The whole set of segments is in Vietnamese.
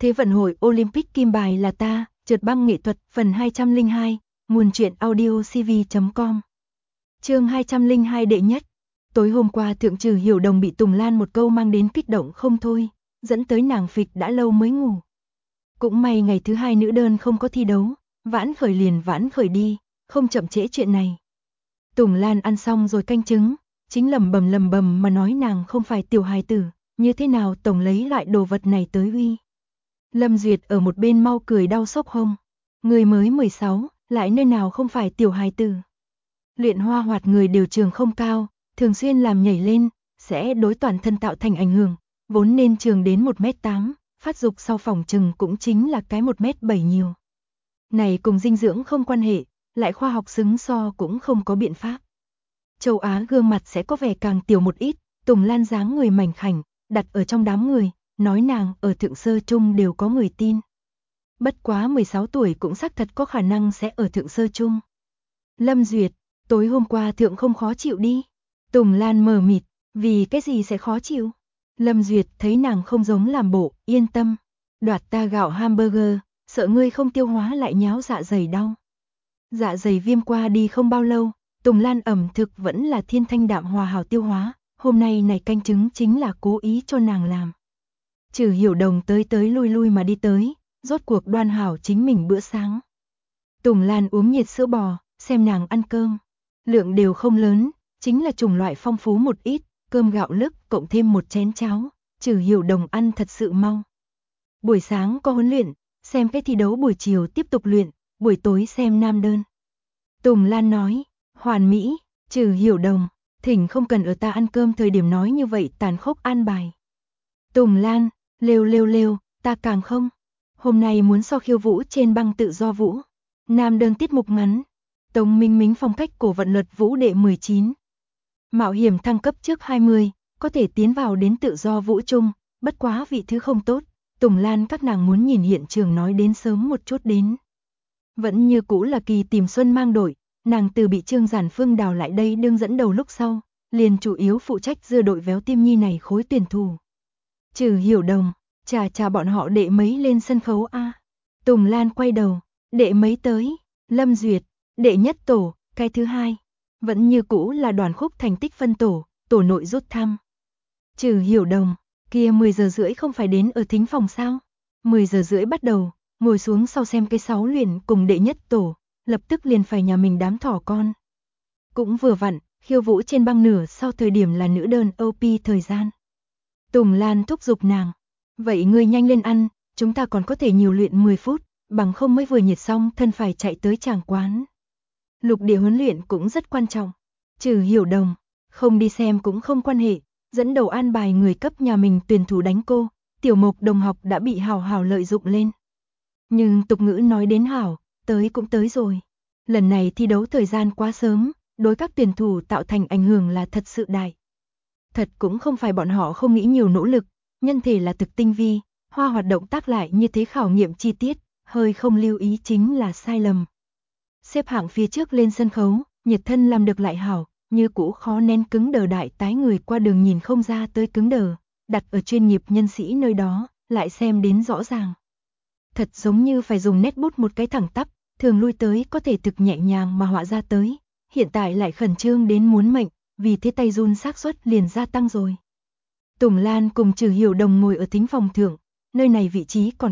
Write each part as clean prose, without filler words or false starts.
Thế vận hội Olympic kim bài là ta, trượt băng nghệ thuật, phần 202, nguồn truyện audio cv.com. Chương 202 đệ nhất. Tối hôm qua Thượng Trừ Hiểu Đồng bị Tùng Lan một câu mang đến kích động không thôi, dẫn tới nàng phịch đã lâu mới ngủ. Cũng may ngày thứ hai nữ đơn không có thi đấu, vãn khởi liền vãn khởi đi, không chậm trễ chuyện này. Tùng Lan ăn xong rồi canh trứng, chính lẩm bẩm mà nói nàng không phải tiểu hài tử, như thế nào tổng lấy loại đồ vật này tới uy. Lâm Duyệt ở một bên mau cười đau xốc hông. Người mới 16, lại nơi nào không phải tiểu hài tử. Luyện hoa hoạt người đều trường không cao, thường xuyên làm nhảy lên, sẽ đối toàn thân tạo thành ảnh hưởng, vốn nên trường đến 1m8, phát dục sau phòng trừng cũng chính là cái 1m7 nhiều. Này cùng dinh dưỡng không quan hệ, lại khoa học xứng so cũng không có biện pháp. Châu Á gương mặt sẽ có vẻ càng tiểu một ít, Tùng Lan dáng người mảnh khảnh, đặt ở trong đám người, nói nàng ở thượng sơ trung đều có người tin. Bất quá 16 tuổi cũng xác thật có khả năng sẽ ở thượng sơ trung. Lâm Duyệt, tối hôm qua thượng không khó chịu đi. Tùng Lan mờ mịt, vì cái gì sẽ khó chịu? Lâm Duyệt thấy nàng không giống làm bộ, yên tâm. Đoạt ta gạo hamburger, sợ ngươi không tiêu hóa lại nháo dạ dày đau. Dạ dày viêm qua đi không bao lâu, Tùng Lan ẩm thực vẫn là thiên thanh đạm hòa hảo tiêu hóa, hôm nay này canh trứng chính là cố ý cho nàng làm. Trừ Hiểu Đồng tới lui mà đi tới, rốt cuộc đoan hảo chính mình bữa sáng. Tùng Lan uống nhiệt sữa bò, xem nàng ăn cơm. Lượng đều không lớn, chính là chủng loại phong phú một ít, cơm gạo lứt cộng thêm một chén cháo, Trừ Hiểu Đồng ăn thật sự mau. Buổi sáng có huấn luyện, xem cái thi đấu buổi chiều tiếp tục luyện, buổi tối xem nam đơn. Tùng Lan nói, hoàn mỹ, Trừ Hiểu Đồng, thỉnh không cần ở ta ăn cơm thời điểm nói như vậy tàn khốc an bài. Tùng Lan, lêu, ta càng không. Hôm nay muốn so khiêu vũ trên băng tự do vũ. Nam đơn tiết mục ngắn. Tống Minh Mính phong cách cổ vận luật vũ đệ 19. Mạo hiểm thăng cấp trước 20, có thể tiến vào đến tự do vũ chung, bất quá vị thứ không tốt. Tùng Lan các nàng muốn nhìn hiện trường nói đến sớm một chút đến. Vẫn như cũ là Kỳ Tìm Xuân mang đội, nàng từ bị Trương Giản Phương đào lại đây đương dẫn đầu lúc sau, liền chủ yếu phụ trách dưa đội véo tim nhi này khối tuyển thủ. Trừ Hiểu Đồng, chà bọn họ đệ mấy lên sân khấu a. Tùng Lan quay đầu, đệ mấy tới, Lâm Duyệt, đệ nhất tổ, cái thứ hai, vẫn như cũ là đoàn khúc thành tích phân tổ, tổ nội rút thăm. Trừ Hiểu Đồng, kia 10 giờ rưỡi không phải đến ở thính phòng sao? 10 giờ rưỡi bắt đầu, ngồi xuống sau xem cái 6 luyện cùng đệ nhất tổ, lập tức liền phải nhà mình đám thỏ con. Cũng vừa vặn, khiêu vũ trên băng nửa sau thời điểm là nữ đơn OP thời gian. Tùng Lan thúc giục nàng, vậy ngươi nhanh lên ăn, chúng ta còn có thể nhiều luyện 10 phút, bằng không mới vừa nhiệt xong thân phải chạy tới tràng quán. Lục địa huấn luyện cũng rất quan trọng. Trừ Hiểu Đồng, không đi xem cũng không quan hệ, dẫn đầu an bài người cấp nhà mình tuyển thủ đánh cô, Tiểu Mộc đồng học đã bị hảo lợi dụng lên. Nhưng tục ngữ nói đến hảo, tới cũng tới rồi. Lần này thi đấu thời gian quá sớm, đối các tuyển thủ tạo thành ảnh hưởng là thật sự đại. Thật cũng không phải bọn họ không nghĩ nhiều nỗ lực, nhân thể là thực tinh vi, hoa hoạt động tác lại như thế khảo nghiệm chi tiết, hơi không lưu ý chính là sai lầm. Xếp hạng phía trước lên sân khấu, nhiệt thân làm được lại hảo, như cũ khó nén cứng đờ đại tái người qua đường nhìn không ra tới cứng đờ, đặt ở chuyên nghiệp nhân sĩ nơi đó, lại xem đến rõ ràng. Thật giống như phải dùng nét bút một cái thẳng tắp, thường lui tới có thể thực nhẹ nhàng mà họa ra tới, hiện tại lại khẩn trương đến muốn mệnh, vì thế tay run xác suất liền gia tăng rồi. Tùng Lan cùng Trừ Hiểu Đồng ngồi ở thính phòng thượng, nơi này vị trí còn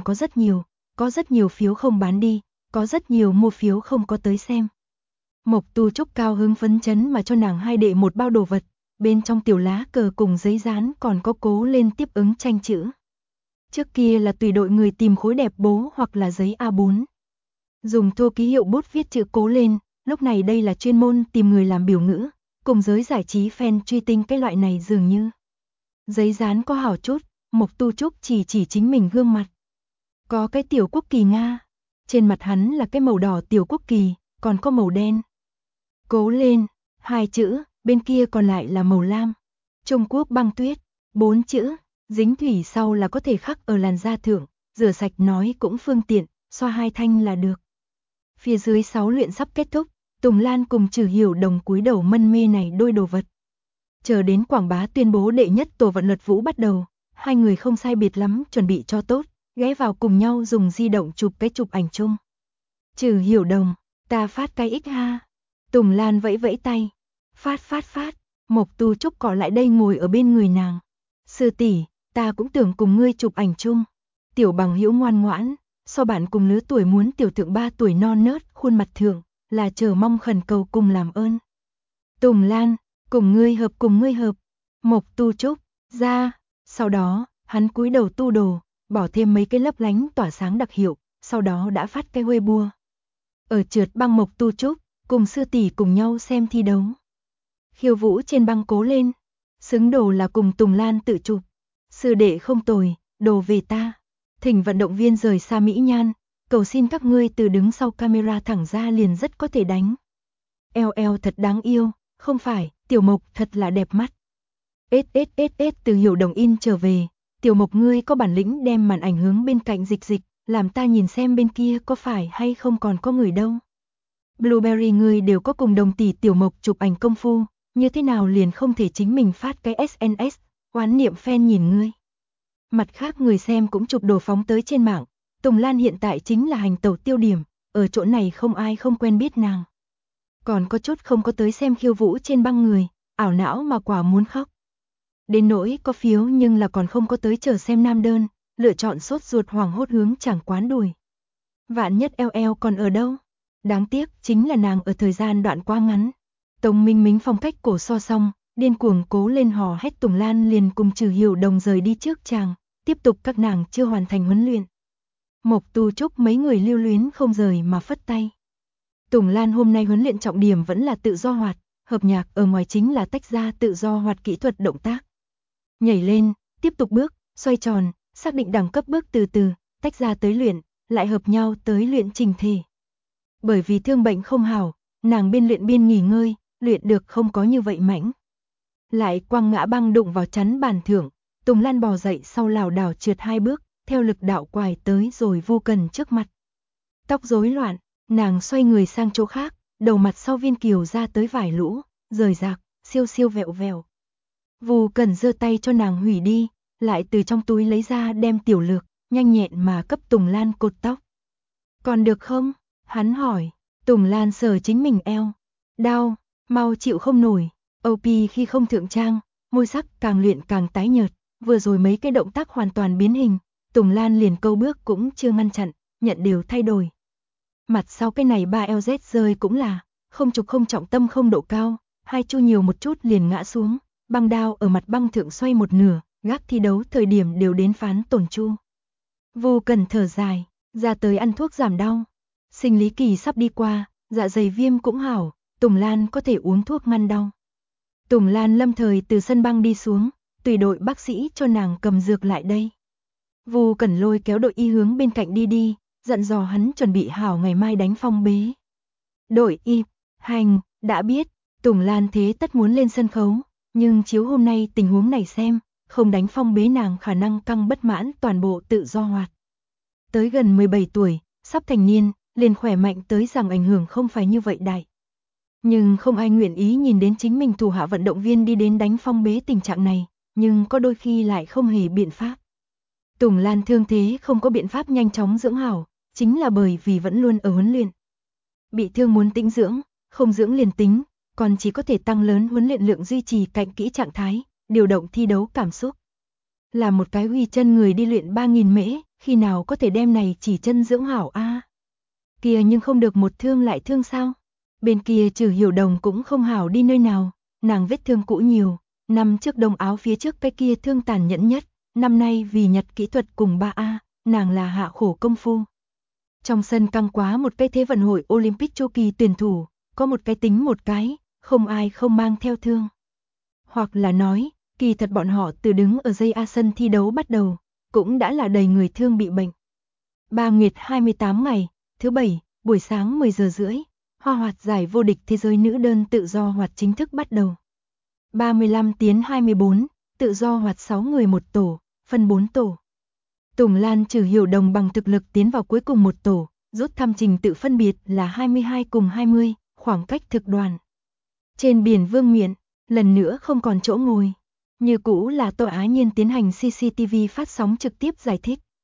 có rất nhiều phiếu không bán đi, có rất nhiều mua phiếu không có tới xem. Mộc Tu Trúc cao hứng phấn chấn mà cho nàng hai đệ một bao đồ vật, bên trong tiểu lá cờ cùng giấy dán còn có cố lên tiếp ứng tranh chữ. Trước kia là tùy đội người tìm khối đẹp bố hoặc là giấy A4. Dùng thô ký hiệu bút viết chữ cố lên, lúc này đây là chuyên môn tìm người làm biểu ngữ, cùng giới giải trí fan truy tinh cái loại này dường như. Giấy dán có hảo chút, Mộc Tu Trúc chỉ chính mình gương mặt. Có cái tiểu quốc kỳ Nga, trên mặt hắn là cái màu đỏ tiểu quốc kỳ, còn có màu đen. Cố lên, 2 chữ, bên kia còn lại là màu lam. Trung Quốc băng tuyết, 4 chữ, dính thủy sau là có thể khắc ở làn da thượng, rửa sạch nói cũng phương tiện, xoa 2 thanh là được. Phía dưới 6 luyện sắp kết thúc, Tùng Lan cùng Trừ Hiểu Đồng cúi đầu mân mê này đôi đồ vật. Chờ đến quảng bá tuyên bố đệ nhất tổ vận luật vũ bắt đầu, hai người không sai biệt lắm chuẩn bị cho tốt, ghé vào cùng nhau dùng di động chụp cái chụp ảnh chung. Trừ Hiểu Đồng, ta phát cái X ha. Tùng Lan vẫy vẫy tay. Phát. Mộc Tu Trúc cọ lại đây ngồi ở bên người nàng. Sư tỷ, ta cũng tưởng cùng ngươi chụp ảnh chung. Tiểu bằng hữu ngoan ngoãn, so bạn cùng lứa tuổi muốn tiểu thượng 3 tuổi non nớt, khuôn mặt thượng, là chờ mong khẩn cầu cùng làm ơn. Tùng Lan, cùng ngươi hợp. Mộc Tu Trúc, ra. Sau đó, hắn cúi đầu tu đồ, bỏ thêm mấy cái lấp lánh tỏa sáng đặc hiệu, sau đó đã phát cái Weibo. Ở trượt băng Mộc Tu Trúc, cùng sư tỷ cùng nhau xem thi đấu. Khiêu vũ trên băng cố lên, xứng đồ là cùng Tùng Lan tự chụp. Sư đệ không tồi, đồ về ta. Thỉnh vận động viên rời xa mỹ nhan, cầu xin các ngươi từ đứng sau camera thẳng ra liền rất có thể đánh. Eo thật đáng yêu, không phải, Tiểu Mộc thật là đẹp mắt. Từ Hiểu Đồng in trở về, Tiểu Mộc ngươi có bản lĩnh đem màn ảnh hướng bên cạnh dịch, làm ta nhìn xem bên kia có phải hay không còn có người đâu. Blueberry ngươi đều có cùng đồng tỷ Tiểu Mộc chụp ảnh công phu, như thế nào liền không thể chính mình phát cái SNS, oán niệm fan nhìn ngươi. Mặt khác người xem cũng chụp đồ phóng tới trên mạng, Tùng Lan hiện tại chính là hành tẩu tiêu điểm, ở chỗ này không ai không quen biết nàng. Còn có chút không có tới xem khiêu vũ trên băng người, ảo não mà quả muốn khóc. Đến nỗi có phiếu nhưng là còn không có tới chờ xem nam đơn, lựa chọn sốt ruột hoảng hốt hướng chẳng quán đùi. Vạn nhất eo còn ở đâu? Đáng tiếc chính là nàng ở thời gian đoạn quá ngắn. Tống Minh Mính phong cách cổ so song, điên cuồng cố lên hò hét. Tùng Lan liền cùng Trừ Hiểu Đồng rời đi trước chàng, tiếp tục các nàng chưa hoàn thành huấn luyện. Mộc Tu Trúc mấy người lưu luyến không rời mà phất tay. Tùng Lan hôm nay huấn luyện trọng điểm vẫn là tự do hoạt, hợp nhạc ở ngoài chính là tách ra tự do hoạt kỹ thuật động tác. Nhảy lên, tiếp tục bước, xoay tròn, xác định đẳng cấp bước từ từ, tách ra tới luyện, lại hợp nhau tới luyện trình thể. Bởi vì thương bệnh không hảo, nàng biên luyện biên nghỉ ngơi, luyện được không có như vậy mãnh. Lại quăng ngã băng đụng vào chắn bàn thượng, Tùng Lan bò dậy sau lảo đảo trượt 2 bước, theo lực đạo quài tới rồi Vu Cần trước mặt. Tóc rối loạn, nàng xoay người sang chỗ khác, đầu mặt sau viên kiều ra tới vải lũ, rời rạc, siêu vẹo vẹo. Vu Cần giơ tay cho nàng hủy đi, lại từ trong túi lấy ra đem tiểu lược, nhanh nhẹn mà cấp Tùng Lan cột tóc. Còn được không? Hắn hỏi. Tùng Lan sờ chính mình eo. Đau, mau chịu không nổi. OP khi không thượng trang, môi sắc càng luyện càng tái nhợt, vừa rồi mấy cái động tác hoàn toàn biến hình, Tùng Lan liền câu bước cũng chưa ngăn chặn, nhận đều thay đổi. Mặt sau cái này 3LZ rơi cũng là, không trục không trọng tâm không độ cao, hai chu nhiều một chút liền ngã xuống, băng đao ở mặt băng thượng xoay một nửa, gác thi đấu thời điểm đều đến phán tổn chu. Vô Cần thở dài, ra tới ăn thuốc giảm đau. Sinh lý kỳ sắp đi qua, dạ dày viêm cũng hảo, Tùng Lan có thể uống thuốc ngăn đau. Tùng Lan lâm thời từ sân băng đi xuống, tùy đội bác sĩ cho nàng cầm dược lại đây. Vu Cẩn lôi kéo đội y hướng bên cạnh đi, dặn dò hắn chuẩn bị hảo ngày mai đánh phong bế. Đội y, hành, đã biết, Tùng Lan thế tất muốn lên sân khấu, nhưng chiếu hôm nay tình huống này xem, không đánh phong bế nàng khả năng căng bất mãn toàn bộ tự do hoạt. Tới gần 17 tuổi, sắp thành niên, liền khỏe mạnh tới rằng ảnh hưởng không phải như vậy đại. Nhưng không ai nguyện ý nhìn đến chính mình thủ hạ vận động viên đi đến đánh phong bế tình trạng này, nhưng có đôi khi lại không hề biện pháp. Tùng Lan thương thế không có biện pháp nhanh chóng dưỡng hảo, chính là bởi vì vẫn luôn ở huấn luyện. Bị thương muốn tĩnh dưỡng, không dưỡng liền tính, còn chỉ có thể tăng lớn huấn luyện lượng duy trì cạnh kỹ trạng thái, điều động thi đấu cảm xúc. Là một cái huy chân người đi luyện 3.000 mễ, khi nào có thể đem này chỉ chân dưỡng hảo a? Kia nhưng không được một thương lại thương sao? Bên kia Trừ Hiểu Đồng cũng không hảo đi nơi nào, nàng vết thương cũ nhiều, năm trước đông áo phía trước cái kia thương tàn nhẫn nhất, năm nay vì nhặt kỹ thuật cùng 3A, nàng là hạ khổ công phu. Trong sân căng quá một cái thế vận hội Olympic chu kỳ tuyển thủ, có một cái tính một cái, không ai không mang theo thương. Hoặc là nói, kỳ thật bọn họ từ đứng ở dây A sân thi đấu bắt đầu, cũng đã là đầy người thương bị bệnh. 3 nguyệt 28 ngày, thứ Bảy, buổi sáng 10 giờ rưỡi, Hoa Hoạt giải vô địch thế giới nữ đơn tự do hoạt chính thức bắt đầu. 35-24, tự do hoạt 6 người một tổ, phân 4 tổ. Tùng Lan Trừ Hiểu Đồng bằng thực lực tiến vào cuối cùng một tổ, rút thăm trình tự phân biệt là 22 cùng 20, khoảng cách thực đoàn. Trên biển Vương Miện, lần nữa không còn chỗ ngồi. Như cũ là Tô Á Nhiên tiến hành CCTV phát sóng trực tiếp giải thích.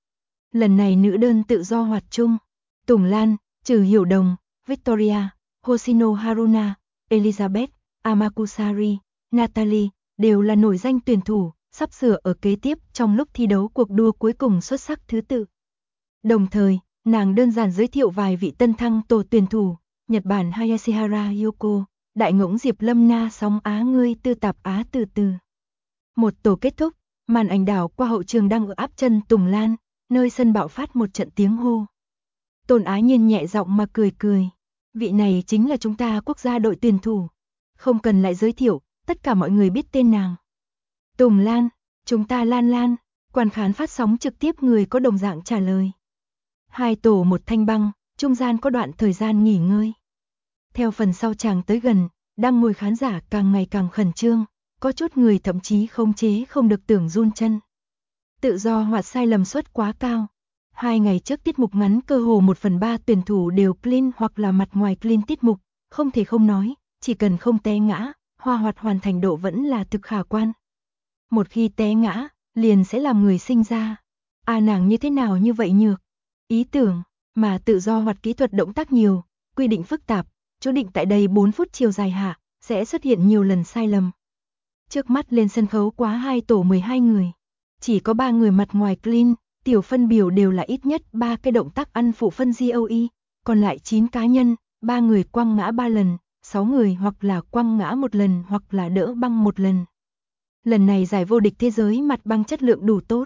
Lần này nữ đơn tự do hoạt chung, Tùng Lan, Trừ Hiểu Đồng, Victoria, Hoshino Haruna, Elizabeth, Amakusari, Natalie đều là nổi danh tuyển thủ, sắp sửa ở kế tiếp trong lúc thi đấu cuộc đua cuối cùng xuất sắc thứ tự. Đồng thời, nàng đơn giản giới thiệu vài vị tân thăng tổ tuyển thủ, Nhật Bản Hayashihara Yoko, Đại Ngỗng Diệp Lâm Na Sóng Á Ngươi Tư Tạp Á Từ Từ. Một tổ kết thúc, màn ảnh đảo qua hậu trường đang ở áp chân Tùng Lan, nơi sân bạo phát một trận tiếng hô. Tôn Ái Nhiên nhẹ giọng mà cười cười, vị này chính là chúng ta quốc gia đội tuyển thủ, không cần lại giới thiệu, tất cả mọi người biết tên nàng. Tùng Lan, chúng ta Lan Lan, quan khán phát sóng trực tiếp người có đồng dạng trả lời. Hai tổ một thanh băng, trung gian có đoạn thời gian nghỉ ngơi. Theo phần sau chàng tới gần, đang ngồi khán giả càng ngày càng khẩn trương, có chút người thậm chí khống chế không được tưởng run chân. Tự do hoạt sai lầm suất quá cao. 2 ngày trước tiết mục ngắn cơ hồ 1/3 tuyển thủ đều clean hoặc là mặt ngoài clean tiết mục, không thể không nói, chỉ cần không té ngã, hoa hoạt hoàn thành độ vẫn là thực khả quan. Một khi té ngã, liền sẽ làm người sinh ra. Nàng như thế nào như vậy nhược? Ý tưởng, mà tự do hoạt kỹ thuật động tác nhiều, quy định phức tạp, chú định tại đây 4 phút chiều dài hạ, sẽ xuất hiện nhiều lần sai lầm. Trước mắt lên sân khấu quá 2 tổ 12 người. Chỉ có 3 người mặt ngoài clean, tiểu phân biểu đều là ít nhất 3 cái động tác ăn phụ phân GOE, còn lại 9 cá nhân, 3 người quăng ngã 3 lần, 6 người hoặc là quăng ngã 1 lần hoặc là đỡ băng 1 lần. Lần này giải vô địch thế giới mặt băng chất lượng đủ tốt.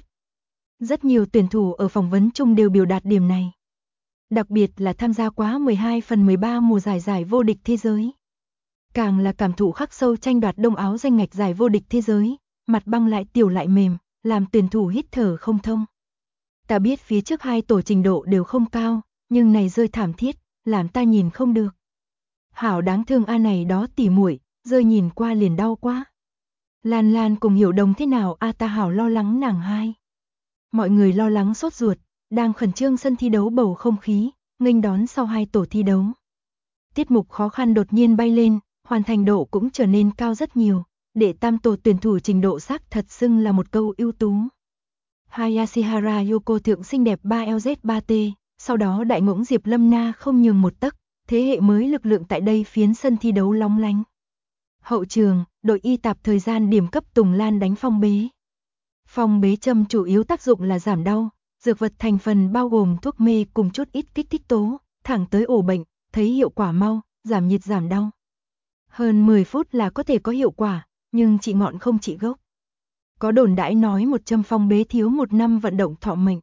Rất nhiều tuyển thủ ở phỏng vấn chung đều biểu đạt điểm này. Đặc biệt là tham gia quá 12/13 mùa giải vô địch thế giới. Càng là cảm thụ khắc sâu tranh đoạt đông áo danh ngạch giải vô địch thế giới, mặt băng lại tiểu lại mềm, làm tuyển thủ hít thở không thông. Ta biết phía trước 2 tổ trình độ đều không cao, nhưng này rơi thảm thiết, làm ta nhìn không được. Hảo đáng thương này đó tỉ muội, rơi nhìn qua liền đau quá. Lan Lan cùng Hiểu Đồng thế nào ta hảo lo lắng nàng hai. Mọi người lo lắng sốt ruột, đang khẩn trương sân thi đấu bầu không khí, nghênh đón sau 2 tổ thi đấu. Tiết mục khó khăn đột nhiên bay lên, hoàn thành độ cũng trở nên cao rất nhiều, để tam tổ tuyển thủ trình độ xác thật xưng là một câu ưu tú. Hayashihara Yoko thượng xinh đẹp 3LZ3T, sau đó Đại Ngỗng Diệp Lâm Na không nhường một tấc, thế hệ mới lực lượng tại đây phiến sân thi đấu lóng lánh. Hậu trường, đội y tạp thời gian điểm cấp Tùng Lan đánh phong bế. Phong bế châm chủ yếu tác dụng là giảm đau, dược vật thành phần bao gồm thuốc mê cùng chút ít kích thích tố, thẳng tới ổ bệnh, thấy hiệu quả mau, giảm nhiệt giảm đau. Hơn 10 phút là có thể có hiệu quả, nhưng trị ngọn không trị gốc. Có đồn đãi nói một châm phong bế thiếu 1 năm vận động thọ mệnh.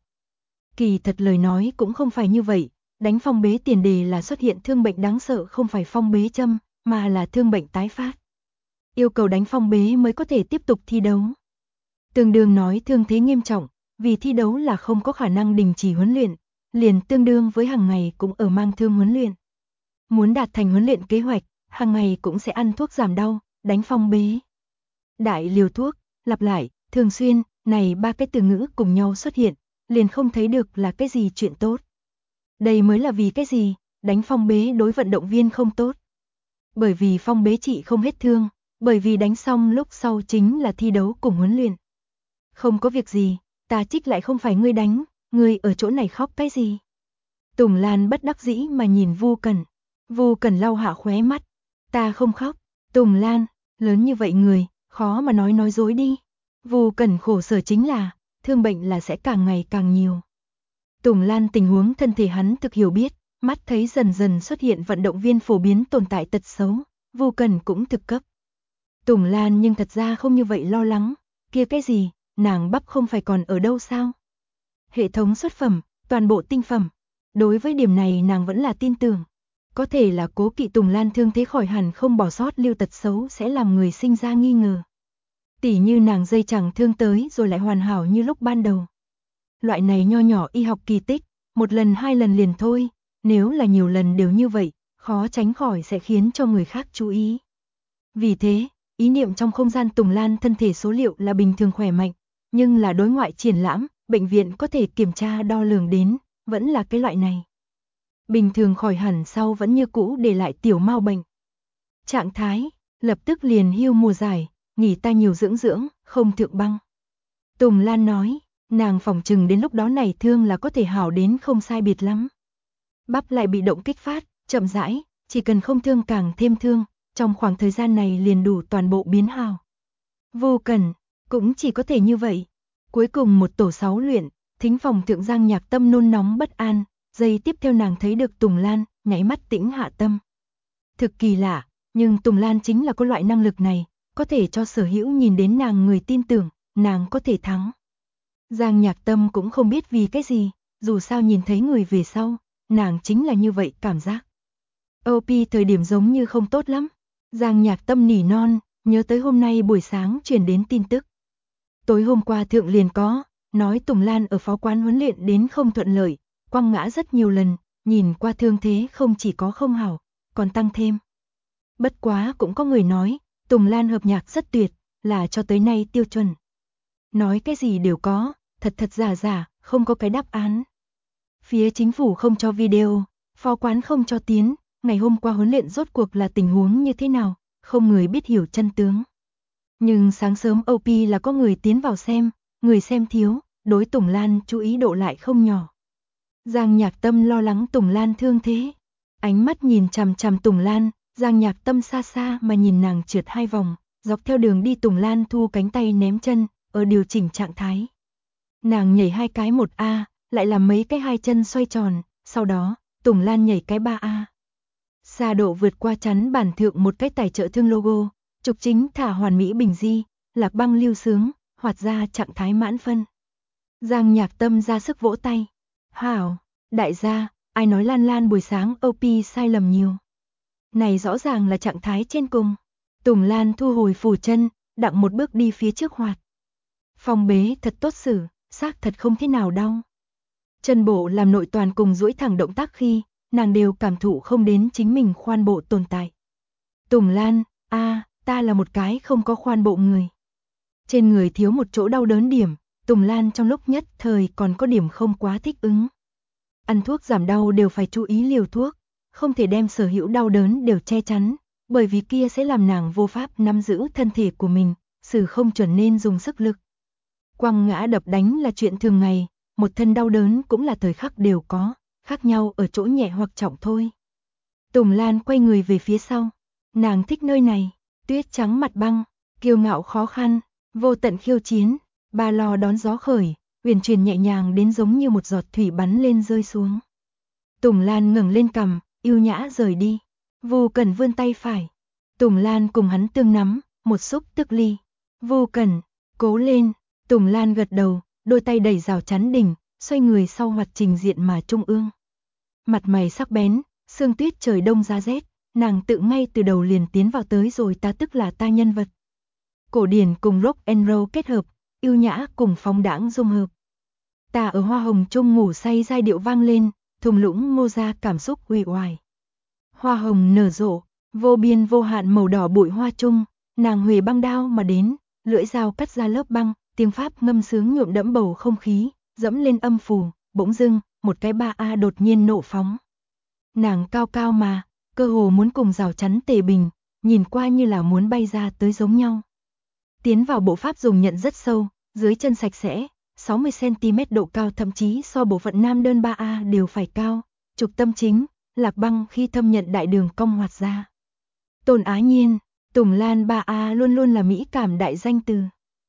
Kỳ thật lời nói cũng không phải như vậy, đánh phong bế tiền đề là xuất hiện thương bệnh đáng sợ không phải phong bế châm, mà là thương bệnh tái phát. Yêu cầu đánh phong bế mới có thể tiếp tục thi đấu. Tương đương nói thương thế nghiêm trọng, vì thi đấu là không có khả năng đình chỉ huấn luyện, liền tương đương với hàng ngày cũng ở mang thương huấn luyện. Muốn đạt thành huấn luyện kế hoạch, hàng ngày cũng sẽ ăn thuốc giảm đau, đánh phong bế. Đại liều thuốc, lặp lại, thường xuyên, này 3 cái từ ngữ cùng nhau xuất hiện, liền không thấy được là cái gì chuyện tốt. Đây mới là vì cái gì, đánh phong bế đối vận động viên không tốt. Bởi vì phong bế trị không hết thương, bởi vì đánh xong lúc sau chính là thi đấu cùng huấn luyện. Không có việc gì, ta trích lại không phải ngươi đánh, ngươi ở chỗ này khóc cái gì. Tùng Lan bất đắc dĩ mà nhìn Vu Cẩn. Vu Cẩn lau hạ khóe mắt. Ta không khóc. Tùng Lan, lớn như vậy người, khó mà nói dối đi. Vu Cẩn khổ sở chính là, thương bệnh là sẽ càng ngày càng nhiều. Tùng Lan tình huống thân thể hắn thực hiểu biết, mắt thấy dần dần xuất hiện vận động viên phổ biến tồn tại tật xấu, Vu Cẩn cũng thực cấp. Tùng Lan nhưng thật ra không như vậy lo lắng, kia cái gì, nàng bắp không phải còn ở đâu sao? Hệ thống xuất phẩm, toàn bộ tinh phẩm. Đối với điểm này nàng vẫn là tin tưởng. Có thể là cố kỵ Tùng Lan thương thế khỏi hẳn không bỏ sót lưu tật xấu sẽ làm người sinh ra nghi ngờ. Tỉ như nàng dây chẳng thương tới rồi lại hoàn hảo như lúc ban đầu. Loại này nho nhỏ y học kỳ tích, 1 lần 2 lần liền thôi, nếu là nhiều lần đều như vậy, khó tránh khỏi sẽ khiến cho người khác chú ý. Vì thế, ý niệm trong không gian Tùng Lan thân thể số liệu là bình thường khỏe mạnh, nhưng là đối ngoại triển lãm, bệnh viện có thể kiểm tra đo lường đến, vẫn là cái loại này. Bình thường khỏi hẳn sau vẫn như cũ để lại tiểu mau bệnh. Trạng thái, lập tức liền hưu mùa giải, nghỉ ta nhiều dưỡng, không thượng băng. Tùng Lan nói, Nàng phỏng chừng đến lúc đó này thương là có thể hảo đến không sai biệt lắm. Bắp lại bị động kích phát, chậm rãi, chỉ cần không thương càng thêm thương, trong khoảng thời gian này liền đủ toàn bộ biến hào. Vô Cần, cũng chỉ có thể như vậy. Cuối cùng một tổ 6 luyện, thính phòng thượng Giang Nhạc Tâm nôn nóng bất an, giây tiếp theo nàng thấy được Tùng Lan, nháy mắt tĩnh hạ tâm. Thực kỳ lạ, nhưng Tùng Lan chính là có loại năng lực này, có thể cho sở hữu nhìn đến nàng người tin tưởng, nàng có thể thắng. Giang Nhạc Tâm cũng không biết vì cái gì, dù sao nhìn thấy người về sau, nàng chính là như vậy cảm giác. OP thời điểm giống như không tốt lắm. Giang Nhạc Tâm nỉ non, nhớ tới hôm nay buổi sáng truyền đến tin tức. Tối hôm qua thượng liền có, nói Tùng Lan ở phó quán huấn luyện đến không thuận lợi, quăng ngã rất nhiều lần, nhìn qua thương thế không chỉ có không hảo, còn tăng thêm. Bất quá cũng có người nói, Tùng Lan hợp nhạc rất tuyệt, là cho tới nay tiêu chuẩn. Nói cái gì đều có, thật thật giả giả, không có cái đáp án. Phía chính phủ không cho video, phó quán không cho tiến, ngày hôm qua huấn luyện rốt cuộc là tình huống như thế nào, không người biết hiểu chân tướng. Nhưng sáng sớm OP là có người tiến vào xem, người xem thiếu, đối Tùng Lan chú ý độ lại không nhỏ. Giang Nhạc Tâm lo lắng Tùng Lan thương thế, ánh mắt nhìn chằm chằm Tùng Lan, Giang Nhạc Tâm xa xa mà nhìn nàng trượt 2 vòng, dọc theo đường đi Tùng Lan thu cánh tay ném chân, ở điều chỉnh trạng thái. Nàng nhảy 2 cái 1A, lại làm mấy cái 2 chân xoay tròn, sau đó, Tùng Lan nhảy cái 3A. Xa độ vượt qua chắn bản thượng một cái tài trợ thương logo, trục chính thả hoàn mỹ bình di, Lạc Băng lưu sướng, hoạt ra trạng thái mãn phân. Giang Nhạc Tâm ra sức vỗ tay. Hảo, đại gia, ai nói Lan Lan buổi sáng OP sai lầm nhiều. Này rõ ràng là trạng thái trên cùng. Tùng Lan thu hồi phủ chân, đặng một bước đi phía trước hoạt. Phong bế thật tốt xử, xác thật không thế nào đau. Chân bộ làm nội toàn cùng duỗi thẳng động tác khi, nàng đều cảm thụ không đến chính mình khoan bộ tồn tại. Tùng Lan, ta là một cái không có khoan bộ người. Trên người thiếu một chỗ đau đớn điểm, Tùng Lan trong lúc nhất thời còn có điểm không quá thích ứng. Ăn thuốc giảm đau đều phải chú ý liều thuốc, không thể đem sở hữu đau đớn đều che chắn, bởi vì kia sẽ làm nàng vô pháp nắm giữ thân thể của mình, xử không chuẩn nên dùng sức lực. Quăng ngã đập đánh là chuyện thường ngày, một thân đau đớn cũng là thời khắc đều có, khác nhau ở chỗ nhẹ hoặc trọng thôi. Tùng Lan quay người về phía sau, nàng thích nơi này, tuyết trắng mặt băng, kiêu ngạo khó khăn, vô tận khiêu chiến, ba lò đón gió khởi, huyền truyền nhẹ nhàng đến giống như một giọt thủy bắn lên rơi xuống. Tùng Lan ngẩng lên cằm, yêu nhã rời đi. Vô Cần vươn tay phải. Tùng Lan cùng hắn tương nắm, một xúc tức ly. Vô Cần, cố lên. Tùng Lan gật đầu, đôi tay đẩy rào chắn đỉnh, xoay người sau hoạt trình diện mà trung ương. Mặt mày sắc bén, sương tuyết trời đông giá rét, nàng tự ngay từ đầu liền tiến vào tới rồi ta tức là ta nhân vật. Cổ điển cùng rock and roll kết hợp, yêu nhã cùng phóng đãng dung hợp. Ta ở hoa hồng trung ngủ say giai điệu vang lên, thung lũng mô ra cảm xúc uể oải. Hoa hồng nở rộ, vô biên vô hạn màu đỏ bụi hoa trung, nàng huề băng đao mà đến, lưỡi dao cắt ra lớp băng, tiếng pháp ngâm sướng nhuộm đẫm bầu không khí, dẫm lên âm phù, bỗng dưng, một cái 3A đột nhiên nộ phóng. Nàng cao cao mà, cơ hồ muốn cùng rào chắn tề bình, nhìn qua như là muốn bay ra tới giống nhau. Tiến vào bộ pháp dùng nhận rất sâu, dưới chân sạch sẽ, 60cm độ cao thậm chí so bộ phận nam đơn 3A đều phải cao, trục tâm chính, Lạc Băng khi thâm nhận đại đường cong hoạt ra. Tôn Á Nhiên, Tùng Lan 3A luôn luôn là mỹ cảm đại danh từ.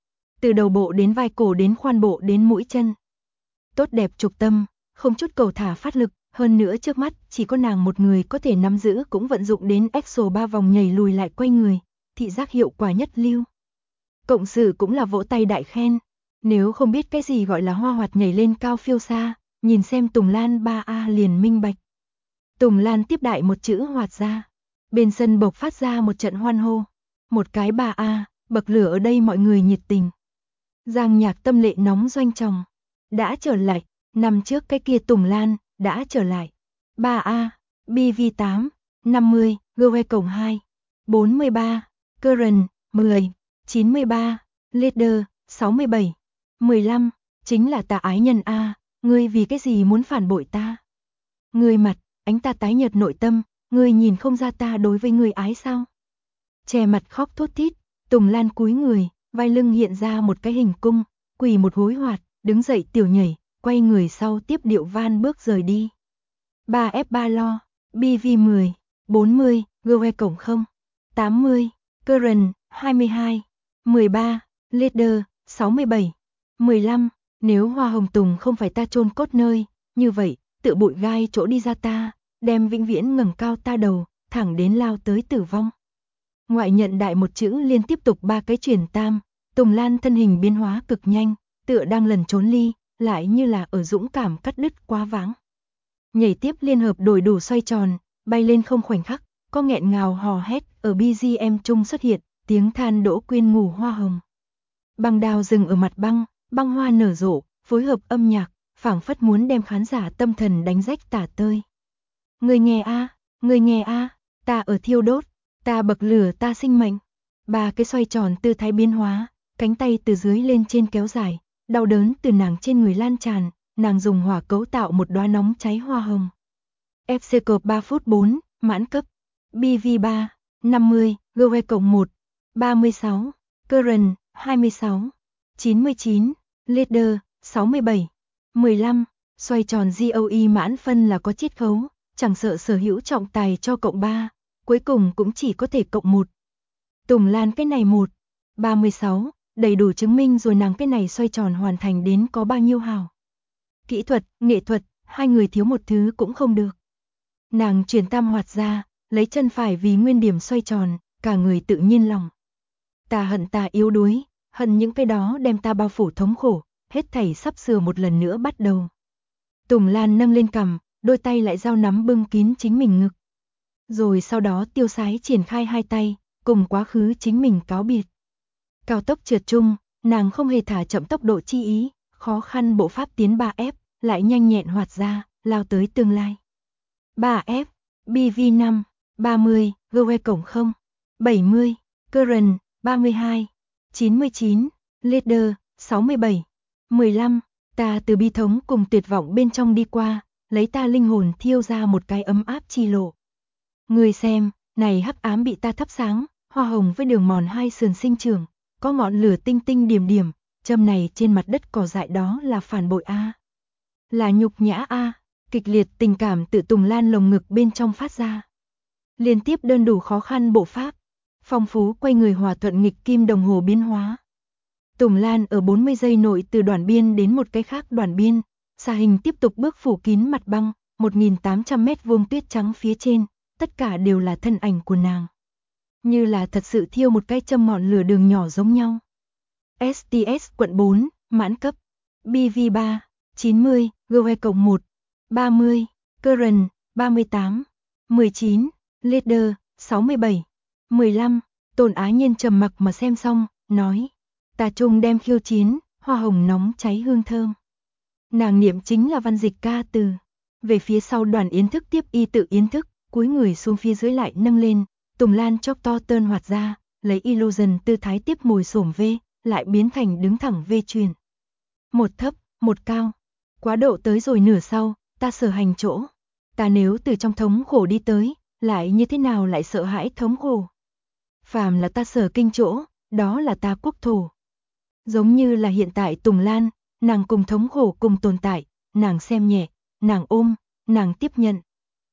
Từ đầu bộ đến vai cổ đến khoan bộ đến mũi chân. Tốt đẹp trục tâm, không chút cầu thả phát lực, hơn nữa trước mắt chỉ có nàng một người có thể nắm giữ cũng vận dụng đến EXO 3 vòng nhảy lùi lại quay người, thị giác hiệu quả nhất lưu. Cộng sự cũng là vỗ tay đại khen. Nếu không biết cái gì gọi là hoa hoạt nhảy lên cao phiêu xa, nhìn xem Tùng Lan 3A liền minh bạch. Tùng Lan tiếp đại một chữ hoạt ra. Bên sân bộc phát ra một trận hoan hô. Một cái 3A, bậc lửa ở đây mọi người nhiệt tình. Giang Nhạc Tâm lệ nóng doanh tròng. Đã trở lại, năm trước cái kia Tùng Lan, đã trở lại. 3A, BV8, 50, GW cổng 2, 43, Current, 10, 93, Leader, 67, 15, chính là ta ái nhân A, ngươi vì cái gì muốn phản bội ta? Ngươi mặt, ánh ta tái nhợt nội tâm, ngươi nhìn không ra ta đối với ngươi ái sao? Che mặt khóc thút thít, Tùng Lan cúi người, vai lưng hiện ra một cái hình cung, quỳ một hối hoạt, đứng dậy tiểu nhảy, quay người sau tiếp điệu van bước rời đi. 3F3 lo, BV10, 40, GOE cộng 0, 80, Current, 22, 13, Leader, 67, 15, nếu Hoa Hồng Tùng không phải ta chôn cốt nơi, như vậy, tự bụi gai chỗ đi ra ta, đem vĩnh viễn ngẩng cao ta đầu, thẳng đến lao tới tử vong. Ngoại nhận đại một chữ liên tiếp tục 3 cái chuyển tam, Tùng Lan thân hình biến hóa cực nhanh, tựa đang lần trốn ly, lại như là ở dũng cảm cắt đứt quá vãng. Nhảy tiếp liên hợp đổi đủ xoay tròn, bay lên không khoảnh khắc, có nghẹn ngào hò hét ở BGM chung xuất hiện, tiếng than Đỗ Quyên ngủ hoa hồng. Băng đào dừng ở mặt băng, băng hoa nở rộ, phối hợp âm nhạc, phảng phất muốn đem khán giả tâm thần đánh rách tả tơi. Người nghe a, ta ở thiêu đốt, ta bậc lửa ta sinh mệnh. 3 cái xoay tròn tư thái biến hóa, cánh tay từ dưới lên trên kéo dài, đau đớn từ nàng trên người lan tràn, nàng dùng hỏa cấu tạo một đóa nóng cháy hoa hồng. FC cột 3 phút 4, mãn cấp. BV3, 50, GOE cộng 1, 36, Current, 26, 99, Leader, 67, 15, xoay tròn GOE mãn phân là có chiết khấu, chẳng sợ sở hữu trọng tài cho cộng 3, cuối cùng cũng chỉ có thể cộng 1. Tùng Lan cái này 1, 36, đầy đủ chứng minh rồi nàng cái này xoay tròn hoàn thành đến có bao nhiêu hào. Kỹ thuật, nghệ thuật, hai người thiếu một thứ cũng không được. Nàng chuyển tam hoạt ra, lấy chân phải vì nguyên điểm xoay tròn, cả người tự nhiên lòng. Ta yếu đuối, hận những cái đó đem ta bao phủ thống khổ, hết thảy sắp sửa một lần nữa bắt đầu. Tùng Lan nâng lên cằm, đôi tay lại dao nắm bưng kín chính mình ngực. Rồi sau đó tiêu sái triển khai hai tay, cùng quá khứ chính mình cáo biệt. Cao tốc trượt chung, nàng không hề thả chậm tốc độ chi ý, khó khăn bộ pháp tiến 3F, lại nhanh nhẹn hoạt ra, lao tới tương lai. 3F, BV5, 30, GOE cộng 0, 70, Current, 32, 99, Leader, 67, 15, ta từ bi thống cùng tuyệt vọng bên trong đi qua, lấy ta linh hồn thiêu ra một cái ấm áp chi lộ. Người xem, này hắc ám bị ta thắp sáng, hoa hồng với đường mòn hai sườn sinh trưởng, có ngọn lửa tinh tinh điểm điểm, châm này trên mặt đất cỏ dại đó là phản bội a, là nhục nhã a, kịch liệt tình cảm tự Tùng Lan lồng ngực bên trong phát ra. Liên tiếp đơn đủ khó khăn bộ pháp, phong phú quay người hòa thuận nghịch kim đồng hồ biến hóa. Tùng Lan ở 40 giây nội từ đoạn biên đến một cái khác đoạn biên, xà hình tiếp tục bước phủ kín mặt băng, 1.800 mét vuông tuyết trắng phía trên, tất cả đều là thân ảnh của nàng. Như là thật sự thiêu một cái châm ngọn lửa đường nhỏ giống nhau. STS quận 4, mãn cấp. BV3, 90, GOE cộng 1, 30, Current, 38, 19, Leader, 67, 15, Tôn Á Nhiên trầm mặc mà xem xong, nói. Ta chung đem khiêu chiến, hoa hồng nóng cháy hương thơm. Nàng niệm chính là văn dịch ca từ. Về phía sau đoàn yến thức tiếp y tự yến thức, cúi người xuống phía dưới lại nâng lên, Tùng Lan chóc to tơn hoạt ra, lấy illusion tư thái tiếp ngồi xổm V, lại biến thành đứng thẳng V truyền. Một thấp, một cao. Quá độ tới rồi nửa sau, ta sở hành chỗ. Ta nếu từ trong thống khổ đi tới, lại như thế nào lại sợ hãi thống khổ. Phàm là ta sở kinh chỗ, đó là ta quốc thổ. Giống như là hiện tại Tùng Lan, nàng cùng thống khổ cùng tồn tại, nàng xem nhẹ, nàng ôm, nàng tiếp nhận.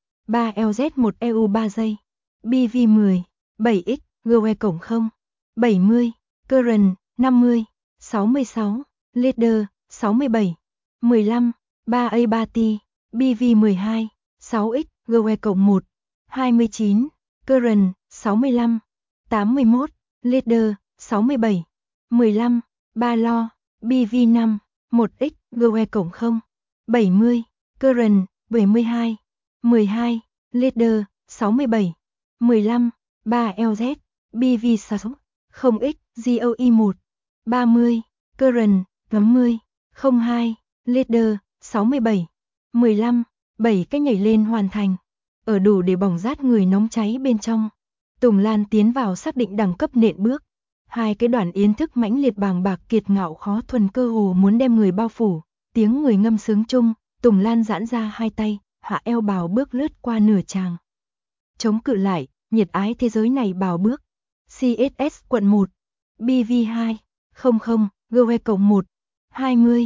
3LZ1 EU 3 giây, BV10, 7X, GOE cộng 0, 70, Current, 50, 66, Leader, 67, 15, 3A3T, BV12, 6X, GOE cộng 1, 29, Current, 65, 81, Leader, 67, 15, 3 lo, BV5, 1X, GOE cộng 0, 70, Current, 72, 12, Leader, 67, 15, 3LZ, BV6, 0X, GOE 1, 30, Current, 80, 02, Leader, 67, 15, 7 cái nhảy lên hoàn thành. Ở đủ để bỏng rát người nóng cháy bên trong. Tùng Lan tiến vào xác định đẳng cấp nện bước. Hai cái đoạn yến thức mãnh liệt bàng bạc kiệt ngạo khó thuần cơ hồ muốn đem người bao phủ. Tiếng người ngâm sướng chung, Tùng Lan giãn ra hai tay, hạ eo bào bước lướt qua nửa tràng. Chống cự lại, nhiệt ái thế giới này bào bước. CSS quận 1, BV2, 00, GOE cộng 1, 20,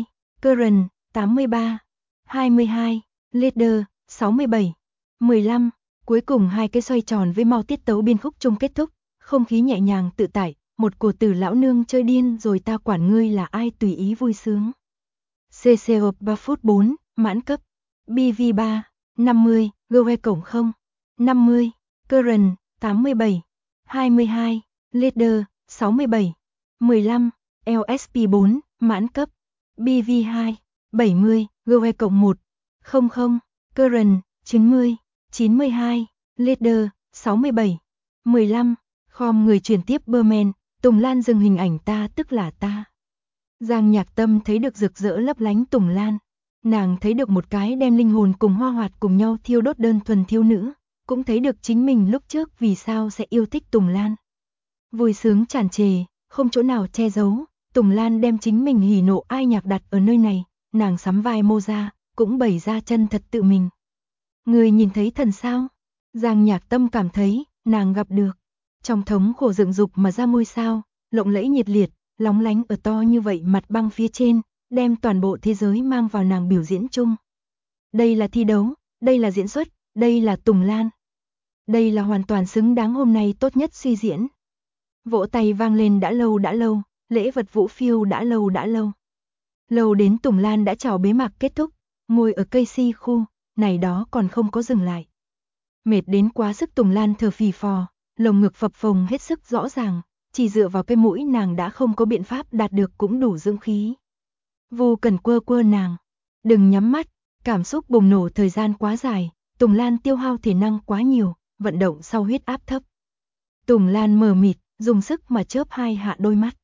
Current 83, 22, Leader 67, 15. Cuối cùng hai cái xoay tròn với mau tiết tấu biên khúc chung kết thúc, không khí nhẹ nhàng tự tại, một của từ lão nương chơi điên rồi ta quản ngươi là ai tùy ý vui sướng. CCO 3 phút 4, mãn cấp. BV3, 50, GOE cổng 0, 50, Current 87, 22, Leader 67, 15, LSP4, mãn cấp. BV2, 70, GOE cộng 1, 00, Current 90, 92, Leader 67, 15, khom người chuyển tiếp Berman, Tùng Lan dừng hình ảnh ta tức là ta. Giang Nhạc Tâm thấy được rực rỡ lấp lánh Tùng Lan, nàng thấy được một cái đem linh hồn cùng hoa hoạt cùng nhau thiêu đốt đơn thuần thiếu nữ, cũng thấy được chính mình lúc trước vì sao sẽ yêu thích Tùng Lan. Vui sướng tràn trề, không chỗ nào che giấu, Tùng Lan đem chính mình hỉ nộ ai nhạc đặt ở nơi này, nàng sắm vai Mô ra, cũng bày ra chân thật tự mình. Người nhìn thấy thần sao? Giang Nhạc Tâm cảm thấy, nàng gặp được. Trong thống khổ dựng dục mà ra ngôi sao, lộng lẫy nhiệt liệt, lóng lánh ở to như vậy mặt băng phía trên, đem toàn bộ thế giới mang vào nàng biểu diễn chung. Đây là thi đấu, đây là diễn xuất, đây là Tùng Lan. Đây là hoàn toàn xứng đáng hôm nay tốt nhất suy diễn. Vỗ tay vang lên đã lâu, lễ vật vũ phiêu đã lâu. Lâu đến Tùng Lan đã chào bế mạc kết thúc, ngồi ở cây si khu, này đó còn không có dừng lại. Mệt đến quá sức Tùng Lan thở phì phò, lồng ngực phập phồng hết sức rõ ràng, chỉ dựa vào cái mũi nàng đã không có biện pháp đạt được cũng đủ dưỡng khí. Vô cần quơ nàng, đừng nhắm mắt, cảm xúc bùng nổ thời gian quá dài, Tùng Lan tiêu hao thể năng quá nhiều, vận động sau huyết áp thấp. Tùng Lan mờ mịt, dùng sức mà chớp hai hạ đôi mắt.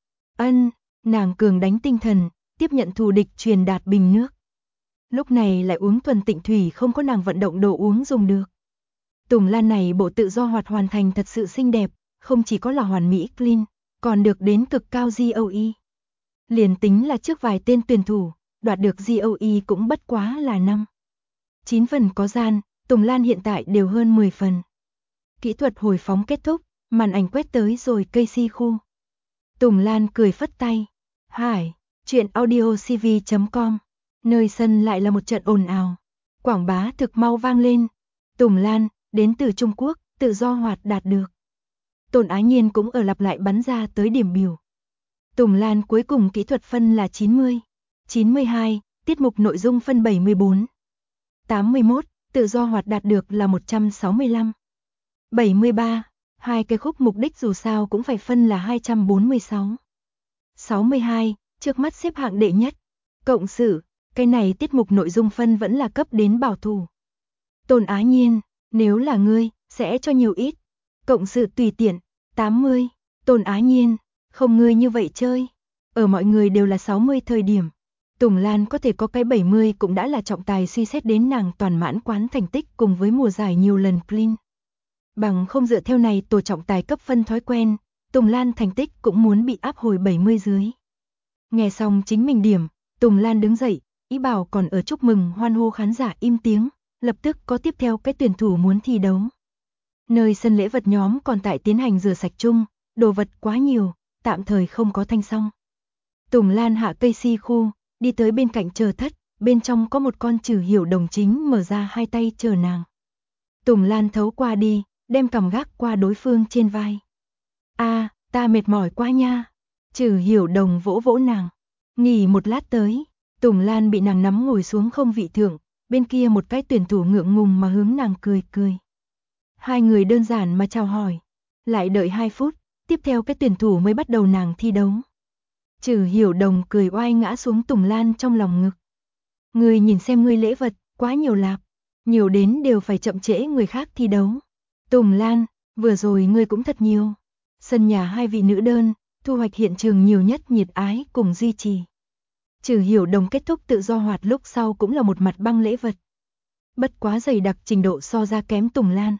Nàng cường đánh tinh thần, tiếp nhận thù địch truyền đạt bình nước. Lúc này lại uống thuần tịnh thủy không có nàng vận động đồ uống dùng được. Tùng Lan này bộ tự do hoạt hoàn thành thật sự xinh đẹp, không chỉ có là hoàn mỹ clean, còn được đến cực cao GOE. Liền tính là trước vài tên tuyển thủ, đoạt được GOE cũng bất quá là 5. 9 phần có gian, Tùng Lan hiện tại đều hơn 10 phần. Kỹ thuật hồi phóng kết thúc, màn ảnh quét tới rồi cây si khu. Tùng Lan cười phất tay. Hải, chuyện audiocv.com. Nơi sân lại là một trận ồn ào. Quảng bá thực mau vang lên. Tùng Lan, đến từ Trung Quốc, tự do hoạt đạt được. Tôn Á Nhiên cũng ở lặp lại bắn ra tới điểm biểu. Tùng Lan cuối cùng kỹ thuật phân là 90, 92, tiết mục nội dung phân 74, 81, tự do hoạt đạt được là 165, 73, hai cái khúc mục đích dù sao cũng phải phân là 246, 62, trước mắt xếp hạng đệ nhất. Cộng sự, cái này tiết mục nội dung phân vẫn là cấp đến bảo thủ. Tôn Á Nhiên, nếu là ngươi, sẽ cho nhiều ít. Cộng sự tùy tiện, 80. Tôn Á Nhiên, không ngươi như vậy chơi. Ở mọi người đều là 60 thời điểm. Tùng Lan có thể có cái 70 cũng đã là trọng tài suy xét đến nàng toàn mãn quán thành tích cùng với mùa giải nhiều lần clean. Bằng không dựa theo này tổ trọng tài cấp phân thói quen, Tùng Lan thành tích cũng muốn bị áp hồi 70 dưới. Nghe xong chính mình điểm, Tùng Lan đứng dậy, ý bảo còn ở chúc mừng hoan hô khán giả im tiếng, lập tức có tiếp theo cái tuyển thủ muốn thi đấu. Nơi sân lễ vật nhóm còn tại tiến hành rửa sạch chung, đồ vật quá nhiều, tạm thời không có thanh xong. Tùng Lan hạ cây si khu, đi tới bên cạnh chờ thất, bên trong có một con Trử Hiểu Đồng chính mở ra hai tay chờ nàng. Tùng Lan thấu qua đi, đem cằm gác qua đối phương trên vai. Ta mệt mỏi quá nha. Trử Hiểu Đồng vỗ vỗ nàng. Nghỉ một lát tới, Tùng Lan bị nàng nắm ngồi xuống không vị thượng, bên kia một cái tuyển thủ ngượng ngùng mà hướng nàng cười cười. Hai người đơn giản mà chào hỏi, lại đợi 2 phút, tiếp theo cái tuyển thủ mới bắt đầu nàng thi đấu. Trử Hiểu Đồng cười oai ngã xuống Tùng Lan trong lòng ngực. Ngươi nhìn xem ngươi lễ vật, quá nhiều lạp, nhiều đến đều phải chậm trễ người khác thi đấu. Tùng Lan, vừa rồi ngươi cũng thật nhiều. Sân nhà hai vị nữ đơn, thu hoạch hiện trường nhiều nhất nhiệt ái cùng duy trì. Trử Hiểu Đồng kết thúc tự do hoạt lúc sau cũng là một mặt băng lễ vật. Bất quá dày đặc trình độ so ra kém Tùng Lan.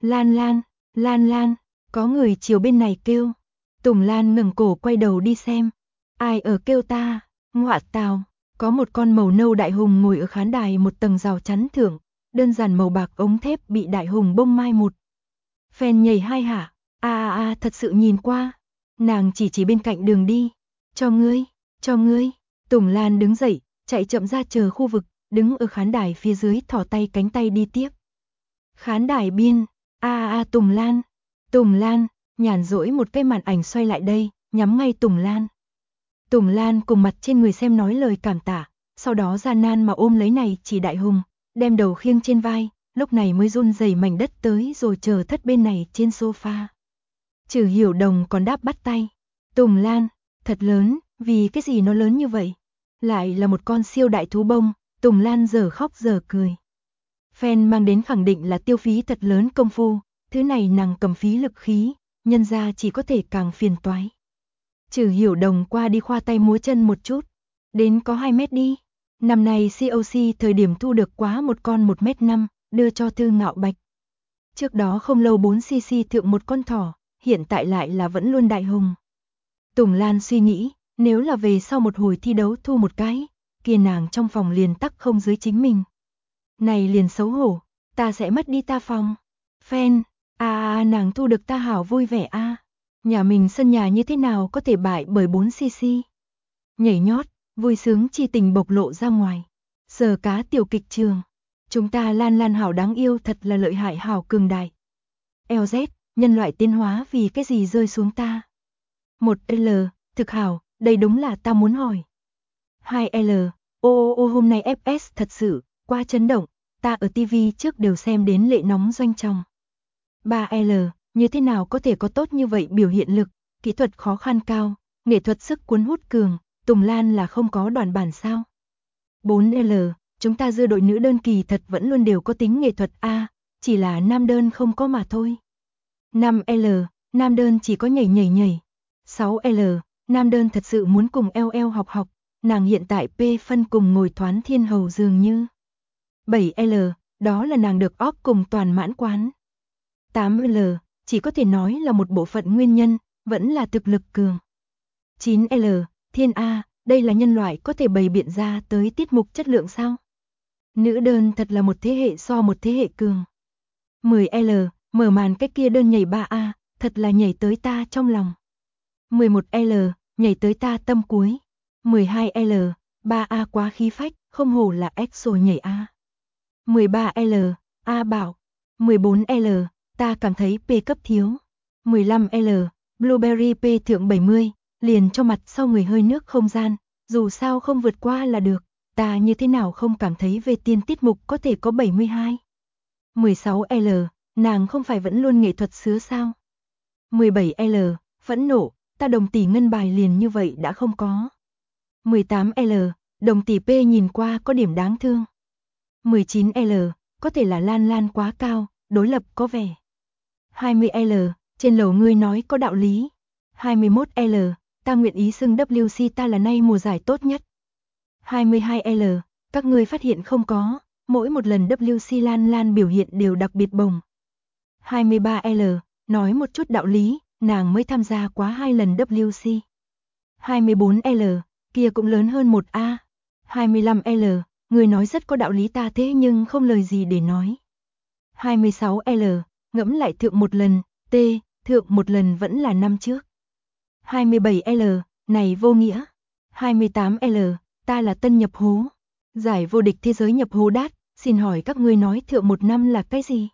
Lan, có người chiều bên này kêu. Tùng Lan ngẩng cổ quay đầu đi xem. Ai ở kêu ta? Ngọa tào, có một con màu nâu đại hùng ngồi ở khán đài một tầng rào chắn thượng, đơn giản màu bạc ống thép bị đại hùng bông mai một. Phèn nhảy hai hạ, thật sự nhìn qua. Nàng chỉ bên cạnh đường đi. Cho ngươi. Tùng Lan đứng dậy, chạy chậm ra chờ khu vực, đứng ở khán đài phía dưới thỏ tay cánh tay đi tiếp. Khán đài biên, Tùng Lan, nhàn rỗi một cái màn ảnh xoay lại đây, nhắm ngay Tùng Lan. Tùng Lan cùng mặt trên người xem nói lời cảm tạ, sau đó gian nan mà ôm lấy này chỉ đại hùng, đem đầu khiêng trên vai, lúc này mới run rẩy mảnh đất tới rồi chờ thất bên này trên sofa. Trừ Hiểu Đồng còn đáp bắt tay. Tùng Lan, thật lớn, vì cái gì nó lớn như vậy? Lại là một con siêu đại thú bông, Tùng Lan giờ khóc giờ cười. Fan mang đến khẳng định là tiêu phí thật lớn công phu, thứ này nàng cầm phí lực khí, nhân ra chỉ có thể càng phiền toái. Trừ Hiểu Đồng qua đi khoa tay múa chân một chút, đến có 2 mét đi. Năm nay COC thời điểm thu được quá một con 1m5, đưa cho Thư Ngạo Bạch. Trước đó không lâu 4cc thượng một con thỏ, hiện tại lại là vẫn luôn đại hùng. Tùng Lan suy nghĩ, nếu là về sau một hồi thi đấu thu một cái, kia nàng trong phòng liền tắc không dưới chính mình. Này liền xấu hổ, ta sẽ mất đi ta phòng. Fan, nàng thu được ta hảo vui vẻ a. Nhà mình sân nhà như thế nào có thể bại bởi 4cc. Nhảy nhót, vui sướng chi tình bộc lộ ra ngoài. Sờ cá tiểu kịch trường. Chúng ta Lan hảo đáng yêu thật là lợi hại hảo cường đại. LZ, nhân loại tiến hóa vì cái gì rơi xuống ta? 1L, thực hảo, đây đúng là ta muốn hỏi. 2L, hôm nay FS thật sự, quá chấn động, ta ở TV trước đều xem đến lệ nóng doanh trọng. 3L, như thế nào có thể có tốt như vậy biểu hiện lực, kỹ thuật khó khăn cao, nghệ thuật sức cuốn hút cường, Tùng Lan là không có đoàn bản sao? 4L, chúng ta dưa đội nữ đơn kỳ thật vẫn luôn đều có tính nghệ thuật A, chỉ là nam đơn không có mà thôi. 5L, nam đơn chỉ có nhảy. 6L, nam đơn thật sự muốn cùng LL học, nàng hiện tại P phân cùng ngồi thoán thiên hầu dường như. 7L, đó là nàng được óp cùng toàn mãn quán. 8L, chỉ có thể nói là một bộ phận nguyên nhân, vẫn là thực lực cường. 9L, thiên A, đây là nhân loại có thể bày biện ra tới tiết mục chất lượng sao? Nữ đơn thật là một thế hệ so một thế hệ cường. 10L, mở màn cách kia đơn nhảy 3A, thật là nhảy tới ta trong lòng. 11L, nhảy tới ta tâm cuối. 12L, 3A quá khí phách, không hổ là EXO nhảy A. 13L, A bảo. 14L, ta cảm thấy P cấp thiếu. 15L, Blueberry P thượng 70, liền cho mặt sau người hơi nước không gian, dù sao không vượt qua là được, ta như thế nào không cảm thấy về tiên tiết mục có thể có 72. 16L, nàng không phải vẫn luôn nghệ thuật sứa sao? 17L, phẫn nộ, ta đồng tỷ ngân bài liền như vậy đã không có. 18L, đồng tỷ P nhìn qua có điểm đáng thương. 19L, có thể là Lan quá cao, đối lập có vẻ. 20L, trên lầu ngươi nói có đạo lý. 21L, ta nguyện ý xưng WC ta là nay mùa giải tốt nhất. 22L, các ngươi phát hiện không có, mỗi một lần WC Lan biểu hiện đều đặc biệt bồng. 23L, nói một chút đạo lý, nàng mới tham gia quá 2 lần WC. 24L, kia cũng lớn hơn 1A. 25L, người nói rất có đạo lý ta thế nhưng không lời gì để nói. 26L, ngẫm lại thượng một lần, thượng một lần vẫn là năm trước. 27L, này vô nghĩa. 28L, ta là tân nhập hố. Giải vô địch thế giới nhập hố đát, xin hỏi các ngươi nói thượng một năm là cái gì?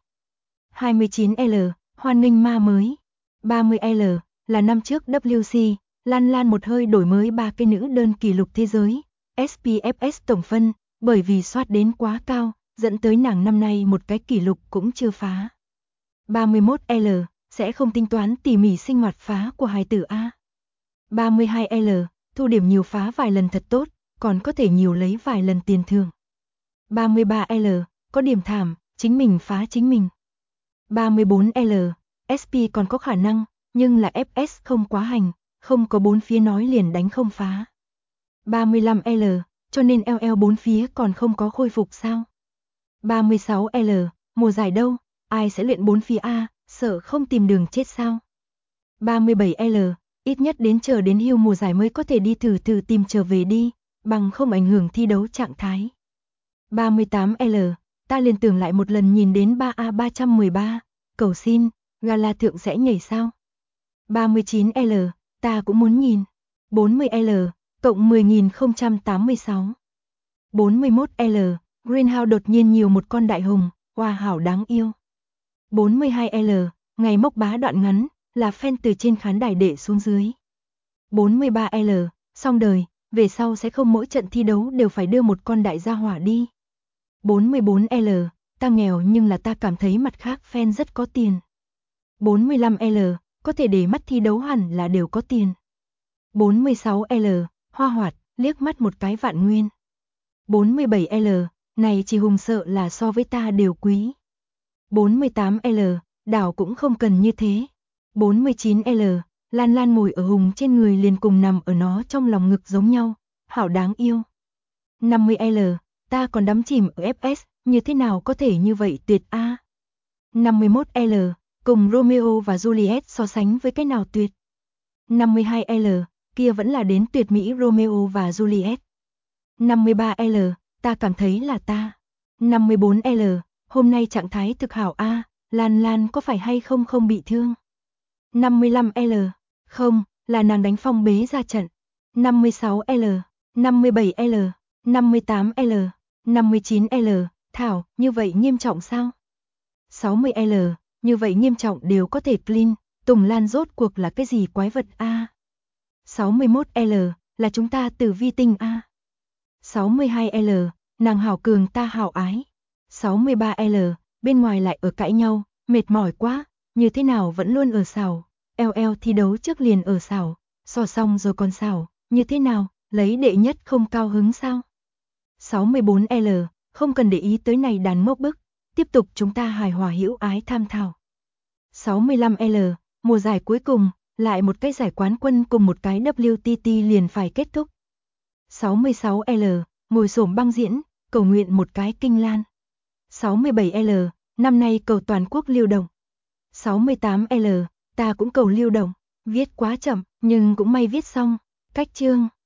29L, hoan nghênh ma mới. 30L, là năm trước WC, Lan một hơi đổi mới 3 cái nữ đơn kỷ lục thế giới, SPFS tổng phân, bởi vì soát đến quá cao, dẫn tới nàng năm nay một cái kỷ lục cũng chưa phá. 31L, sẽ không tính toán tỉ mỉ sinh hoạt phá của hài tử A. 32L, thu điểm nhiều phá vài lần thật tốt, còn có thể nhiều lấy vài lần tiền thưởng. 33L, có điểm thảm, chính mình phá chính mình. 34L, SP còn có khả năng, nhưng là FS không quá hành, không có bốn phía nói liền đánh không phá. 35L, cho nên LL bốn phía còn không có khôi phục sao? 36L, mùa giải đâu, ai sẽ luyện bốn phía A, sợ không tìm đường chết sao? 37L, ít nhất đến chờ đến hưu mùa giải mới có thể đi thử tìm trở về đi, bằng không ảnh hưởng thi đấu trạng thái. 38L, ta liền tưởng lại một lần nhìn đến 3A 313, cầu xin, gala thượng sẽ nhảy sao? 39L, ta cũng muốn nhìn. 40L, cộng 10.086. 41L, Greenhouse đột nhiên nhiều một con đại hùng, hoa hảo đáng yêu. 42L, ngày mốc bá đoạn ngắn, là fan từ trên khán đài để xuống dưới. 43L, xong đời, về sau sẽ không mỗi trận thi đấu đều phải đưa một con đại gia hỏa đi. 44L, ta nghèo nhưng là ta cảm thấy mặt khác fan rất có tiền. 45L, có thể để mắt thi đấu hẳn là đều có tiền. 46L, hoa hoạt, liếc mắt một cái vạn nguyên. 47L, này chỉ hùng sợ là so với ta đều quý. 48L, đảo cũng không cần như thế. 49L, Lan Lan ngồi ở hùng trên người liền cùng nằm ở nó trong lòng ngực giống nhau, hảo đáng yêu. 50L, ta còn đắm chìm ở FS, như thế nào có thể như vậy tuyệt a. 51L, cùng Romeo và Juliet so sánh với cái nào tuyệt. 52L, kia vẫn là đến tuyệt mỹ Romeo và Juliet. 53L, ta cảm thấy là ta. 54L, hôm nay trạng thái thực hảo a, Lan Lan có phải hay không không bị thương. 55L, không, là nàng đánh phong bế ra trận. 56L, 57L, 58L, 59L, thảo, như vậy nghiêm trọng sao? 60L, như vậy nghiêm trọng đều có thể clean, Tùng Lan rốt cuộc là cái gì quái vật a? 61L, là chúng ta từ vi tinh a. 62L, nàng hảo cường ta hảo ái. 63L, bên ngoài lại ở cãi nhau, mệt mỏi quá, như thế nào vẫn luôn ở xảo. LL thi đấu trước liền ở xảo, so xong rồi còn xảo, như thế nào, lấy đệ nhất không cao hứng sao? 64L, không cần để ý tới này đàn ngốc bức, tiếp tục chúng ta hài hòa hữu ái tham thảo. 65L, mùa giải cuối cùng, lại một cái giải quán quân cùng một cái WTT liền phải kết thúc. 66L, ngồi xổm băng diễn, cầu nguyện một cái kinh lan. 67L, năm nay cầu toàn quốc lưu động. 68L, ta cũng cầu lưu động, viết quá chậm, nhưng cũng may viết xong, cách chương.